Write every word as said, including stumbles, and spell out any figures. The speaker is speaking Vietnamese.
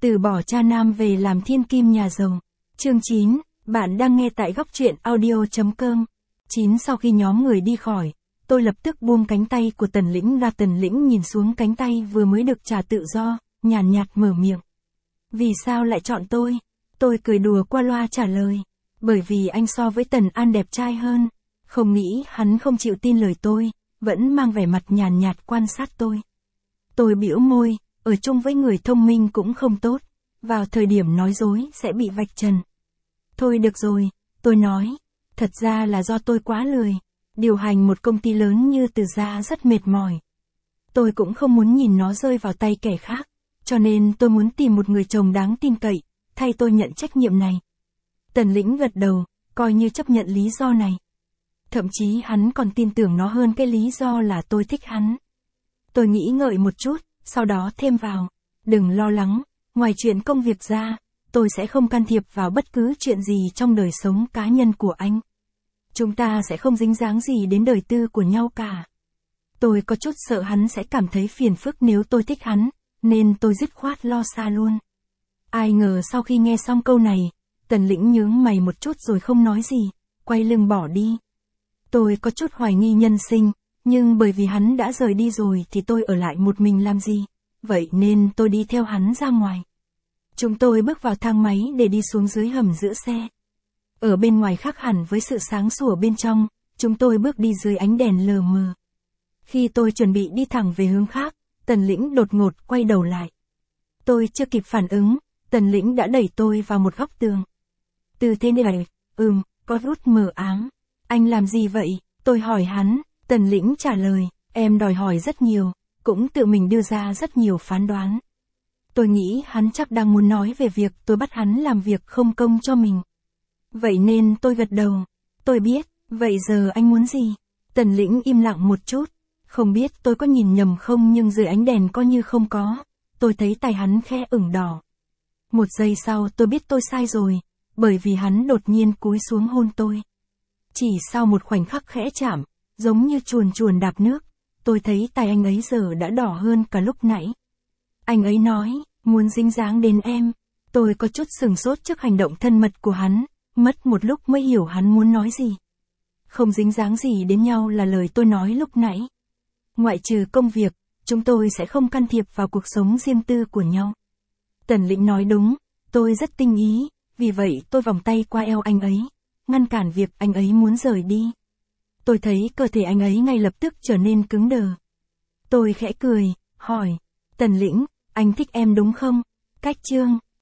Từ bỏ cha nam về làm thiên kim nhà giàu. Chương chín, bạn đang nghe tại góc truyện audio chấm com. chín Sau khi nhóm người đi khỏi, tôi lập tức buông cánh tay của Tần Lĩnh ra. Tần Lĩnh nhìn xuống cánh tay vừa mới được trả tự do, nhàn nhạt mở miệng. Vì sao lại chọn tôi? Tôi cười đùa qua loa trả lời. Bởi vì anh so với Tần An đẹp trai hơn. Không nghĩ hắn không chịu tin lời tôi, vẫn mang vẻ mặt nhàn nhạt quan sát tôi. Tôi bĩu môi, ở chung với người thông minh cũng không tốt. Vào thời điểm nói dối sẽ bị vạch trần. Thôi được rồi, tôi nói. Thật ra là do tôi quá lười. Điều hành một công ty lớn như Từ Gia rất mệt mỏi. Tôi cũng không muốn nhìn nó rơi vào tay kẻ khác. Cho nên tôi muốn tìm một người chồng đáng tin cậy, thay tôi nhận trách nhiệm này. Tần Lĩnh gật đầu, coi như chấp nhận lý do này. Thậm chí hắn còn tin tưởng nó hơn cái lý do là tôi thích hắn. Tôi nghĩ ngợi một chút, sau đó thêm vào. Đừng lo lắng, ngoài chuyện công việc ra, tôi sẽ không can thiệp vào bất cứ chuyện gì trong đời sống cá nhân của anh. Chúng ta sẽ không dính dáng gì đến đời tư của nhau cả. Tôi có chút sợ hắn sẽ cảm thấy phiền phức nếu tôi thích hắn, nên tôi dứt khoát lo xa luôn. Ai ngờ sau khi nghe xong câu này, Tần Lĩnh nhướng mày một chút rồi không nói gì, quay lưng bỏ đi. Tôi có chút hoài nghi nhân sinh, nhưng bởi vì hắn đã rời đi rồi thì tôi ở lại một mình làm gì, vậy nên tôi đi theo hắn ra ngoài. Chúng tôi bước vào thang máy để đi xuống dưới hầm giữ xe. Ở bên ngoài khác hẳn với sự sáng sủa bên trong, chúng tôi bước đi dưới ánh đèn lờ mờ. Khi tôi chuẩn bị đi thẳng về hướng khác, Tần Lĩnh đột ngột quay đầu lại. Tôi chưa kịp phản ứng, Tần Lĩnh đã đẩy tôi vào một góc tường. Từ thế này, ừm, có rút mờ ám. Anh làm gì vậy? Tôi hỏi hắn. Tần Lĩnh trả lời, em đòi hỏi rất nhiều, cũng tự mình đưa ra rất nhiều phán đoán. Tôi nghĩ hắn chắc đang muốn nói về việc tôi bắt hắn làm việc không công cho mình. Vậy nên tôi gật đầu. Tôi biết, vậy giờ anh muốn gì? Tần Lĩnh im lặng một chút. Không biết tôi có nhìn nhầm không nhưng dưới ánh đèn coi như không có. Tôi thấy tay hắn khẽ ửng đỏ. Một giây sau tôi biết tôi sai rồi, bởi vì hắn đột nhiên cúi xuống hôn tôi. Chỉ sau một khoảnh khắc khẽ chạm, giống như chuồn chuồn đạp nước, tôi thấy tay anh ấy giờ đã đỏ hơn cả lúc nãy. Anh ấy nói, muốn dính dáng đến em. Tôi có chút sừng sốt trước hành động thân mật của hắn, mất một lúc mới hiểu hắn muốn nói gì. Không dính dáng gì đến nhau là lời tôi nói lúc nãy. Ngoại trừ công việc, chúng tôi sẽ không can thiệp vào cuộc sống riêng tư của nhau. Tần Lĩnh nói đúng, tôi rất tinh ý, vì vậy tôi vòng tay qua eo anh ấy, ngăn cản việc anh ấy muốn rời đi. Tôi thấy cơ thể anh ấy ngay lập tức trở nên cứng đờ. Tôi khẽ cười, hỏi, Tần Lĩnh, anh thích em đúng không? Cách chương